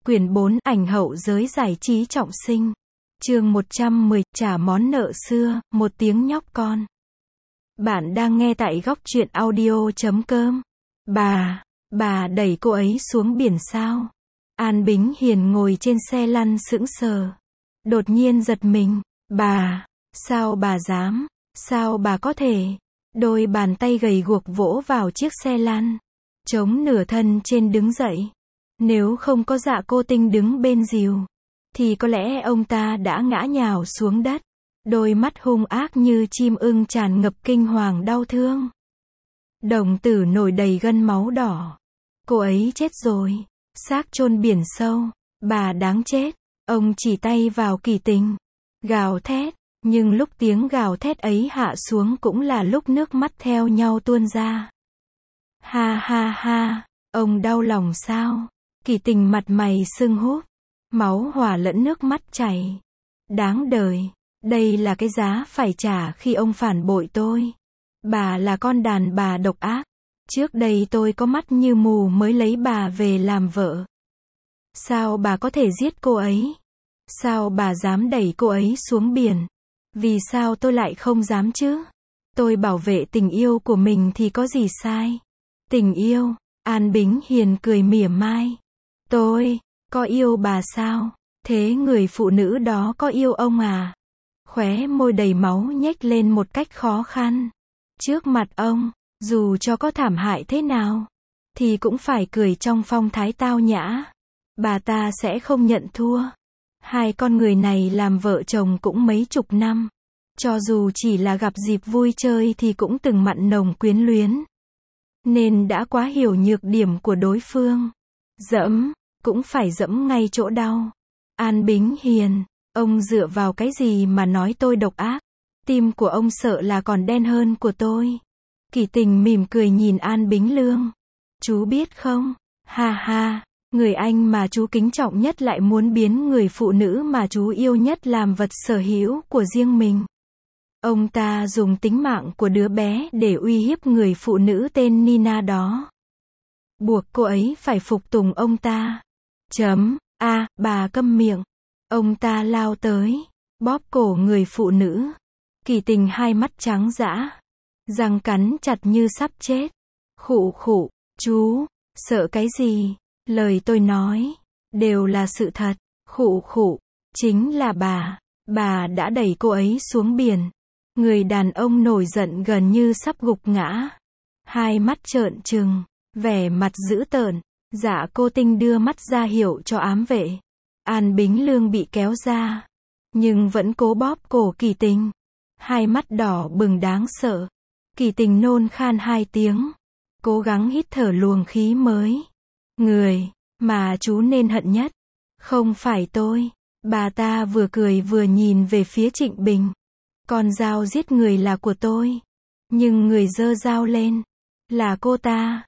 Quyển 4, ảnh hậu giới giải trí trọng sinh. Chương 110, trả món nợ xưa, một tiếng nhóc con. Bạn đang nghe tại góc truyện audio.com. Bà đẩy cô ấy xuống biển sao? An Bính Hiền ngồi trên xe lăn sững sờ. Đột nhiên giật mình. Sao bà dám? Sao bà có thể? Đôi bàn tay gầy guộc vỗ vào chiếc xe lăn. Chống nửa thân trên đứng dậy. Nếu không có Dạ Cô Tinh đứng bên dìu, thì có lẽ ông ta đã ngã nhào xuống đất. Đôi mắt hung ác như chim ưng tràn ngập kinh hoàng đau thương. Đồng tử nổi đầy gân máu đỏ. Cô ấy chết rồi. Xác chôn biển sâu. Bà đáng chết. Ông chỉ tay vào Kỳ Tình. Gào thét. Nhưng lúc tiếng gào thét ấy hạ xuống cũng là lúc nước mắt theo nhau tuôn ra. Ha ha ha. Ông đau lòng sao? Kỳ Tình mặt mày sưng húp. Máu hòa lẫn nước mắt chảy. Đáng đời. Đây là cái giá phải trả khi ông phản bội tôi. Bà là con đàn bà độc ác. Trước đây tôi có mắt như mù mới lấy bà về làm vợ. Sao bà có thể giết cô ấy? Sao bà dám đẩy cô ấy xuống biển? Vì sao tôi lại không dám chứ? Tôi bảo vệ tình yêu của mình thì có gì sai? Tình yêu? An Bính Hiền cười mỉa mai. Tôi có yêu bà sao? Thế người phụ nữ đó có yêu ông à? Khóe môi đầy máu nhếch lên một cách khó khăn. Trước mặt ông, dù cho có thảm hại thế nào, thì cũng phải cười trong phong thái tao nhã. Bà ta sẽ không nhận thua. Hai con người này làm vợ chồng cũng mấy chục năm. Cho dù chỉ là gặp dịp vui chơi thì cũng từng mặn nồng quyến luyến. Nên đã quá hiểu nhược điểm của đối phương. Dẫm, cũng phải dẫm ngay chỗ đau. An Bính Hiền, ông dựa vào cái gì mà nói tôi độc ác? Tim của ông sợ là còn đen hơn của tôi. Kỳ Tình mỉm cười nhìn An Bính Lương. Chú biết không? Ha ha, người anh mà chú kính trọng nhất lại muốn biến người phụ nữ mà chú yêu nhất làm vật sở hữu của riêng mình. Ông ta dùng tính mạng của đứa bé để uy hiếp người phụ nữ tên Nina đó. Buộc cô ấy phải phục tùng ông ta. Bà câm miệng. Ông ta lao tới, bóp cổ người phụ nữ. Kỳ Tình hai mắt trắng dã, răng cắn chặt như sắp chết. Khụ khụ, chú, sợ cái gì? Lời tôi nói, đều là sự thật. Khụ khụ, chính là bà đã đẩy cô ấy xuống biển. Người đàn ông nổi giận gần như sắp gục ngã. Hai mắt trợn trừng, vẻ mặt dữ tợn. Dạ Cô Tinh đưa mắt ra hiệu cho ám vệ. An Bính Lương bị kéo ra, nhưng vẫn cố bóp cổ Kỳ Tình. Hai mắt đỏ bừng đáng sợ. Kỳ Tình nôn khan hai tiếng, cố gắng hít thở luồng khí mới. Người mà chú nên hận nhất, không phải tôi. Bà ta vừa cười vừa nhìn về phía Trịnh Bình. Con dao giết người là của tôi, nhưng người giơ dao lên là cô ta.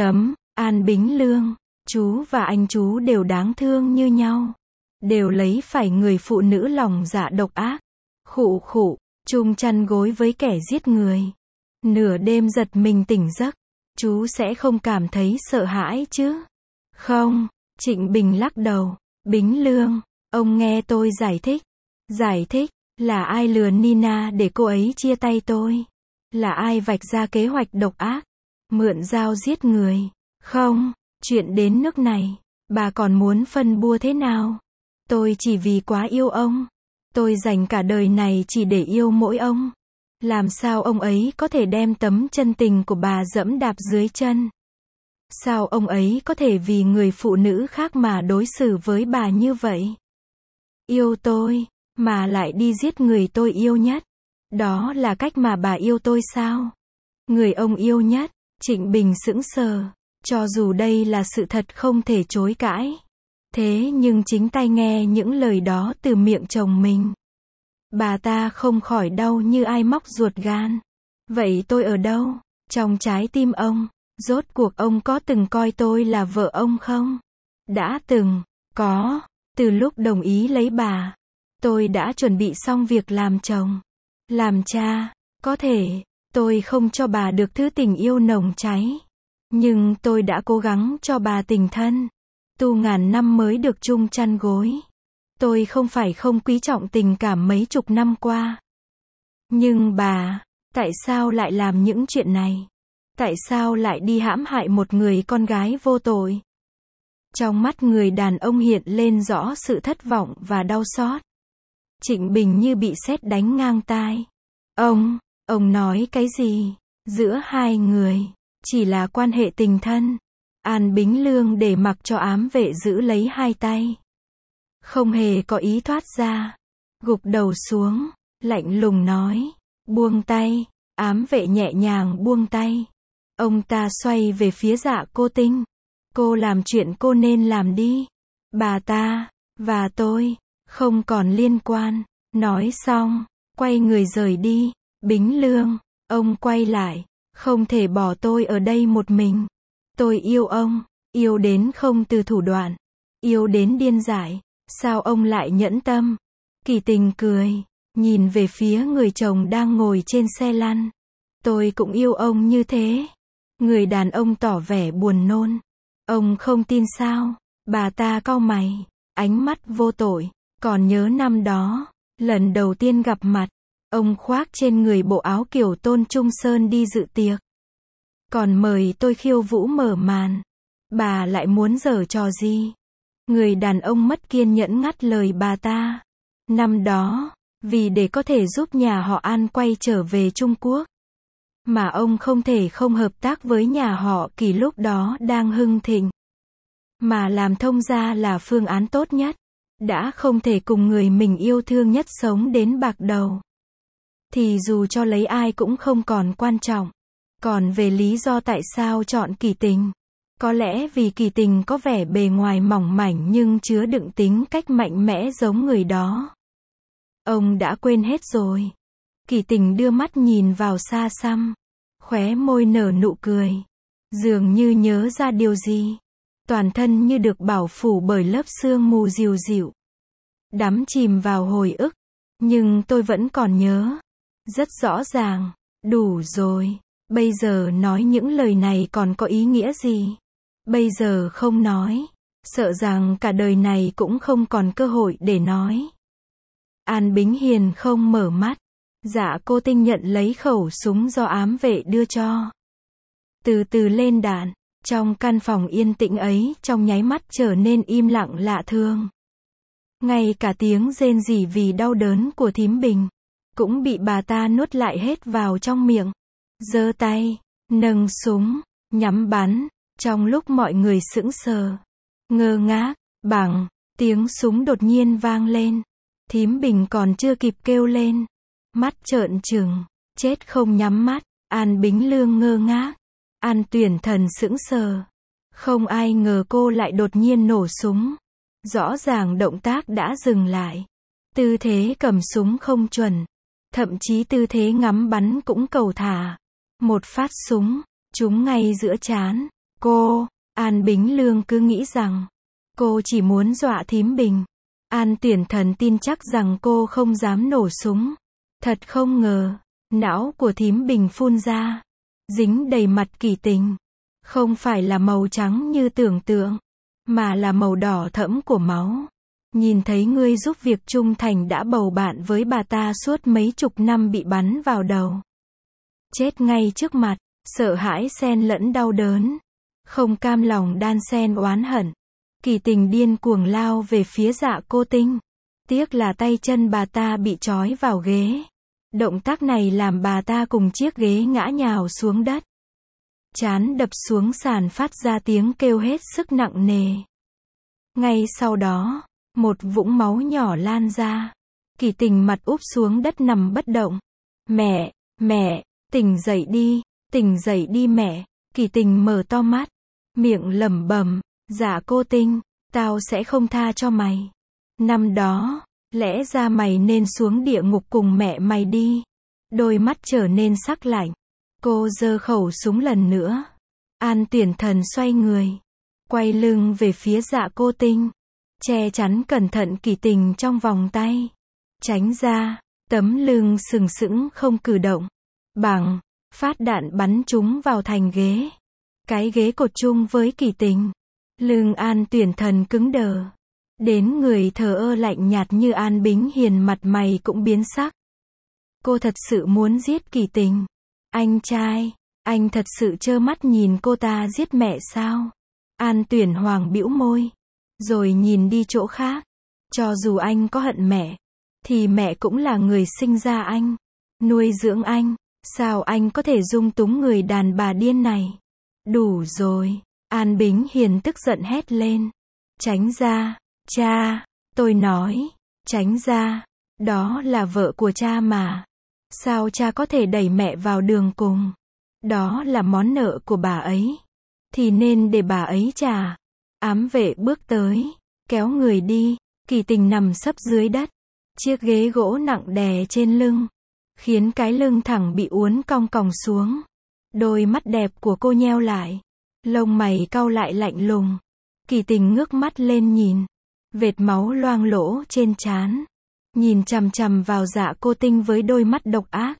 An Bính Lương, chú và anh chú đều đáng thương như nhau. Đều lấy phải người phụ nữ lòng dạ độc ác. Khụ khụ, chung chăn gối với kẻ giết người. Nửa đêm giật mình tỉnh giấc, chú sẽ không cảm thấy sợ hãi chứ? Không, Trịnh Bình lắc đầu. Bính Lương, ông nghe tôi giải thích. Giải thích, là ai lừa Nina để cô ấy chia tay tôi? Là ai vạch ra kế hoạch độc ác? Mượn dao giết người? Không, chuyện đến nước này, bà còn muốn phân bua thế nào? Tôi chỉ vì quá yêu ông. Tôi dành cả đời này chỉ để yêu mỗi ông. Làm sao ông ấy có thể đem tấm chân tình của bà dẫm đạp dưới chân? Sao ông ấy có thể vì người phụ nữ khác mà đối xử với bà như vậy? Yêu tôi, mà lại đi giết người tôi yêu nhất. Đó là cách mà bà yêu tôi sao? Người ông yêu nhất. Trịnh Bình sững sờ. Cho dù đây là sự thật không thể chối cãi. Thế nhưng chính tai nghe những lời đó từ miệng chồng mình, bà ta không khỏi đau như ai móc ruột gan. Vậy tôi ở đâu? Trong trái tim ông. Rốt cuộc ông có từng coi tôi là vợ ông không? Đã từng. Có. Từ lúc đồng ý lấy bà, tôi đã chuẩn bị xong việc làm chồng, làm cha. Có thể tôi không cho bà được thứ tình yêu nồng cháy, nhưng tôi đã cố gắng cho bà tình thân. Tu ngàn năm mới được chung chăn gối. Tôi không phải không quý trọng tình cảm mấy chục năm qua. Nhưng bà, tại sao lại làm những chuyện này? Tại sao lại đi hãm hại một người con gái vô tội? Trong mắt người đàn ông hiện lên rõ sự thất vọng và đau xót. Trịnh Bình như bị sét đánh ngang tai. Ông nói cái gì? Giữa hai người, chỉ là quan hệ tình thân. An Bính Lương để mặc cho ám vệ giữ lấy hai tay. Không hề có ý thoát ra. Gục đầu xuống, lạnh lùng nói. Buông tay. Ám vệ nhẹ nhàng buông tay. Ông ta xoay về phía Dạ Cô Tinh. Cô làm chuyện cô nên làm đi. Bà ta, và tôi, không còn liên quan. Nói xong, quay người rời đi. Bính Lương, ông quay lại. Không thể bỏ tôi ở đây một mình. Tôi yêu ông, yêu đến không từ thủ đoạn. Yêu đến điên dại. Sao ông lại nhẫn tâm? Kỳ Tình cười, nhìn về phía người chồng đang ngồi trên xe lăn. Tôi cũng yêu ông như thế. Người đàn ông tỏ vẻ buồn nôn. Ông không tin sao? Bà ta cau mày, ánh mắt vô tội. Còn nhớ năm đó, lần đầu tiên gặp mặt, ông khoác trên người bộ áo kiểu Tôn Trung Sơn đi dự tiệc. Còn mời tôi khiêu vũ mở màn. Bà lại muốn giở trò gì? Người đàn ông mất kiên nhẫn ngắt lời bà ta. Năm đó, vì để có thể giúp nhà họ An quay trở về Trung Quốc, mà ông không thể không hợp tác với nhà họ Kỳ lúc đó đang hưng thịnh. Mà làm thông gia là phương án tốt nhất. Đã không thể cùng người mình yêu thương nhất sống đến bạc đầu. Thì dù cho lấy ai cũng không còn quan trọng. Còn về lý do tại sao chọn Kỳ Tình, có lẽ vì Kỳ Tình có vẻ bề ngoài mỏng mảnh nhưng chứa đựng tính cách mạnh mẽ giống người đó. Ông đã quên hết rồi. Kỳ Tình đưa mắt nhìn vào xa xăm, khóe môi nở nụ cười, dường như nhớ ra điều gì. Toàn thân như được bảo phủ bởi lớp sương mù dịu dịu, đắm chìm vào hồi ức. Nhưng tôi vẫn còn nhớ, rất rõ ràng. Đủ rồi, bây giờ nói những lời này còn có ý nghĩa gì? Bây giờ không nói, sợ rằng cả đời này cũng không còn cơ hội để nói. An Bính Hiền không mở mắt. Dạ Cô Tinh nhận lấy khẩu súng do ám vệ đưa cho. Từ từ lên đạn. Trong căn phòng yên tĩnh ấy trong nháy mắt trở nên im lặng lạ thường. Ngay cả tiếng rên rỉ vì đau đớn của Thím Bình cũng bị bà ta nuốt lại hết vào trong miệng. Giơ tay, nâng súng, nhắm bắn. Trong lúc mọi người sững sờ, ngơ ngác, bảng, tiếng súng đột nhiên vang lên. Thím Bình còn chưa kịp kêu lên, mắt trợn trừng, chết không nhắm mắt. An Bính Lương ngơ ngác. An Tuyển Thần sững sờ. Không ai ngờ cô lại đột nhiên nổ súng. Rõ ràng động tác đã dừng lại. Tư thế cầm súng không chuẩn. Thậm chí tư thế ngắm bắn cũng cầu thả. Một phát súng, trúng ngay giữa trán. An Bính Lương cứ nghĩ rằng cô chỉ muốn dọa Thím Bình. An Tuyển Thần tin chắc rằng cô không dám nổ súng. Thật không ngờ, não của Thím Bình phun ra, dính đầy mặt Kỳ Tình. Không phải là màu trắng như tưởng tượng, mà là màu đỏ thẫm của máu. Nhìn thấy ngươi giúp việc trung thành đã bầu bạn với bà ta suốt mấy chục năm bị bắn vào đầu. Chết ngay trước mặt, sợ hãi xen lẫn đau đớn. Không cam lòng đan xen oán hận. Kỳ Tình điên cuồng lao về phía Dạ Cô Tinh. Tiếc là tay chân bà ta bị trói vào ghế. Động tác này làm bà ta cùng chiếc ghế ngã nhào xuống đất. Trán đập xuống sàn phát ra tiếng kêu hết sức nặng nề. Ngay sau đó, một vũng máu nhỏ lan ra. Kỳ Tình mặt úp xuống đất nằm bất động. Mẹ, tỉnh dậy đi mẹ. Kỳ Tình mở to mắt, miệng lẩm bẩm, Dạ Cô Tinh, tao sẽ không tha cho mày. Năm đó, lẽ ra mày nên xuống địa ngục cùng mẹ mày đi. Đôi mắt trở nên sắc lạnh. Cô giơ khẩu súng lần nữa. An Tuyển Thần xoay người, quay lưng về phía Dạ Cô Tinh, che chắn cẩn thận Kỳ Tình trong vòng tay. Tránh ra, tấm lưng sừng sững không cử động. Bằng, phát đạn bắn trúng vào thành ghế. Cái ghế cột chung với Kỳ Tình. Lưng An Tuyển Thần cứng đờ. Đến người thờ ơ lạnh nhạt như An Bính Hiền mặt mày cũng biến sắc. Cô thật sự muốn giết Kỳ Tình. Anh trai, anh thật sự trơ mắt nhìn cô ta giết mẹ sao? An Tuyển Hoàng bĩu môi. Rồi nhìn đi chỗ khác. Cho dù anh có hận mẹ, thì mẹ cũng là người sinh ra anh, nuôi dưỡng anh. Sao anh có thể dung túng người đàn bà điên này? Đủ rồi. An Bính Hiền tức giận hét lên. Tránh ra, cha, tôi nói, tránh ra, đó là vợ của cha mà. Sao cha có thể đẩy mẹ vào đường cùng? Đó là món nợ của bà ấy. Thì nên để bà ấy trả. Ám vệ bước tới, kéo người đi, Kỳ Tình nằm sấp dưới đất. Chiếc ghế gỗ nặng đè trên lưng, khiến cái lưng thẳng bị uốn cong còng xuống. Đôi mắt đẹp của cô nheo lại, lông mày cau lại lạnh lùng. Kỳ Tình ngước mắt lên nhìn, vệt máu loang lỗ trên trán, nhìn chằm chằm vào Dạ Cô Tinh với đôi mắt độc ác.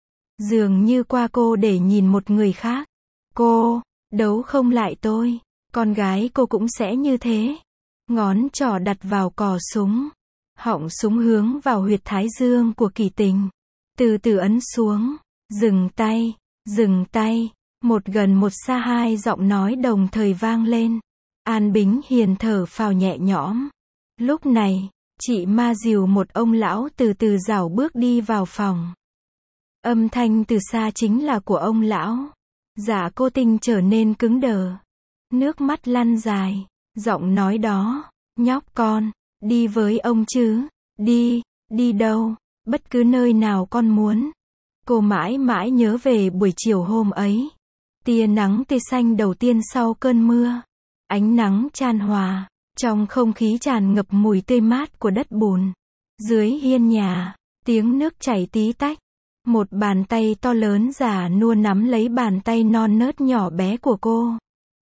Dường như qua cô để nhìn một người khác. Cô, đấu không lại tôi, con gái cô cũng sẽ như thế. Ngón trỏ đặt vào cò súng, họng súng hướng vào huyệt thái dương của Kỳ Tình. Từ từ ấn xuống. Dừng tay, dừng tay. Một gần một xa hai giọng nói đồng thời vang lên. An Bính Hiền thở phào nhẹ nhõm. Lúc này, chị Ma dìu một ông lão từ từ rảo bước đi vào phòng. Âm thanh từ xa chính là của ông lão. Dạ Cô Tinh trở nên cứng đờ. Nước mắt lăn dài. Giọng nói đó. Nhóc con, đi với ông chứ. Đi, đi đâu? Bất cứ nơi nào con muốn. Cô mãi mãi nhớ về buổi chiều hôm ấy. Tia nắng tươi xanh đầu tiên sau cơn mưa. Ánh nắng chan hòa. Trong không khí tràn ngập mùi tươi mát của đất bùn. Dưới hiên nhà, tiếng nước chảy tí tách. Một bàn tay to lớn già nua nắm lấy bàn tay non nớt nhỏ bé của cô.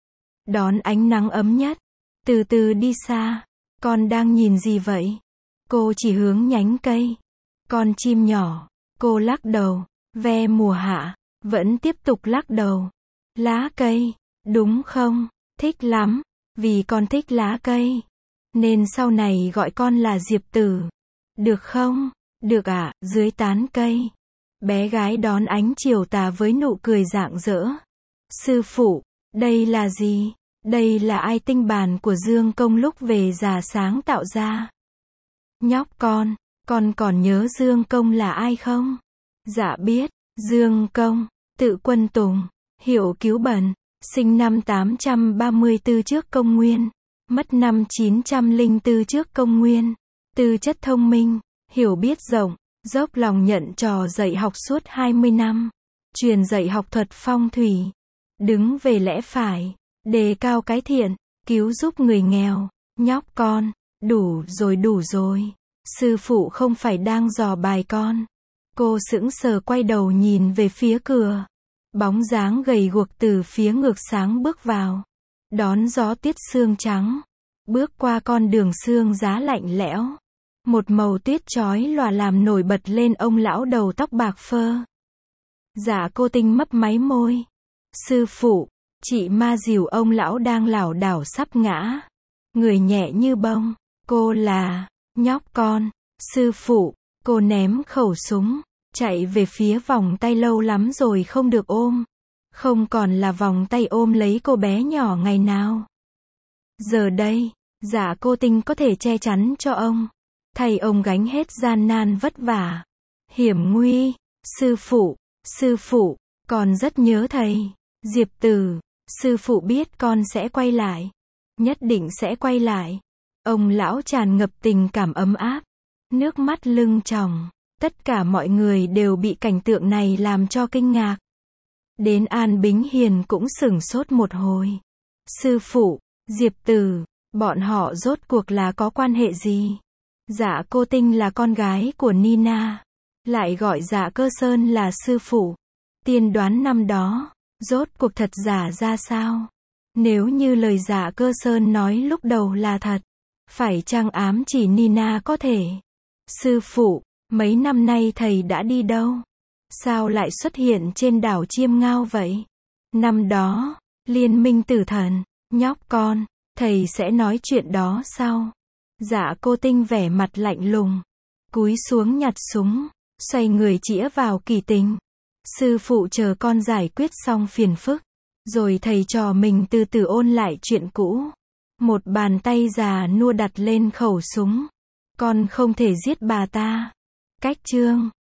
Đón ánh nắng ấm nhất. Từ từ đi xa. Con đang nhìn gì vậy? Cô chỉ hướng nhánh cây. Con chim nhỏ. Cô lắc đầu. Ve mùa hạ. Vẫn tiếp tục lắc đầu. Lá cây. Đúng không? Thích lắm. Vì con thích lá cây. Nên sau này gọi con là Diệp Tử. Được không? Được ạ. Dưới tán cây. Bé gái đón ánh chiều tà với nụ cười rạng rỡ. Sư phụ, đây là gì? Đây là ai tinh bản của Dương Công lúc về già sáng tạo ra. Nhóc con còn nhớ Dương Công là ai không? Dạ biết, Dương Công, tự Quân Tùng, hiệu Cứu Bần, sinh năm 834 trước công nguyên, mất năm 904 trước công nguyên, tư chất thông minh, hiểu biết rộng, dốc lòng nhận trò dạy học suốt 20 năm, truyền dạy học thuật phong thủy, đứng về lẽ phải, đề cao cái thiện, cứu giúp người nghèo. Nhóc con, đủ rồi. Sư phụ không phải đang dò bài con. Cô sững sờ quay đầu nhìn về phía cửa. Bóng dáng gầy guộc từ phía ngược sáng bước vào. Đón gió tiết sương trắng. Bước qua con đường sương giá lạnh lẽo. Một màu tuyết chói lòa làm nổi bật lên ông lão đầu tóc bạc phơ. Dạ Cô Tinh mấp máy môi. Sư phụ, chị Ma dìu ông lão đang lảo đảo sắp ngã. Người nhẹ như bông. Cô là, nhóc con, sư phụ. Cô ném khẩu súng, chạy về phía vòng tay lâu lắm rồi không được ôm. Không còn là vòng tay ôm lấy cô bé nhỏ ngày nào. Giờ đây, Dạ Cô Tinh có thể che chắn cho ông. Thay ông gánh hết gian nan vất vả. Hiểm nguy. Sư phụ, con rất nhớ thầy. Diệp Tử, sư phụ biết con sẽ quay lại. Nhất định sẽ quay lại. Ông lão tràn ngập tình cảm ấm áp. Nước mắt lưng tròng. Tất cả mọi người đều bị cảnh tượng này làm cho kinh ngạc. Đến An Bính Hiền cũng sửng sốt một hồi. Sư phụ, Diệp Tử, bọn họ rốt cuộc là có quan hệ gì? Dạ Cô Tinh là con gái của Nina. Lại gọi Dạ Cơ Sơn là sư phụ. Tiên đoán năm đó, rốt cuộc thật giả ra sao? Nếu như lời Dạ Cơ Sơn nói lúc đầu là thật, phải chăng ám chỉ Nina có thể? Sư phụ, mấy năm nay thầy đã đi đâu? Sao lại xuất hiện trên đảo Chiêm Ngao vậy? Năm đó, Liên minh tử thần, nhóc con, Thầy sẽ nói chuyện đó sau. Dạ cô Tinh vẻ mặt lạnh lùng. Cúi xuống nhặt súng. Xoay người chĩa vào Kỳ Tình. Sư phụ chờ con giải quyết xong phiền phức. Rồi thầy trò mình từ từ ôn lại chuyện cũ. Một bàn tay già nua đặt lên khẩu súng. Con không thể giết bà ta. Cách chương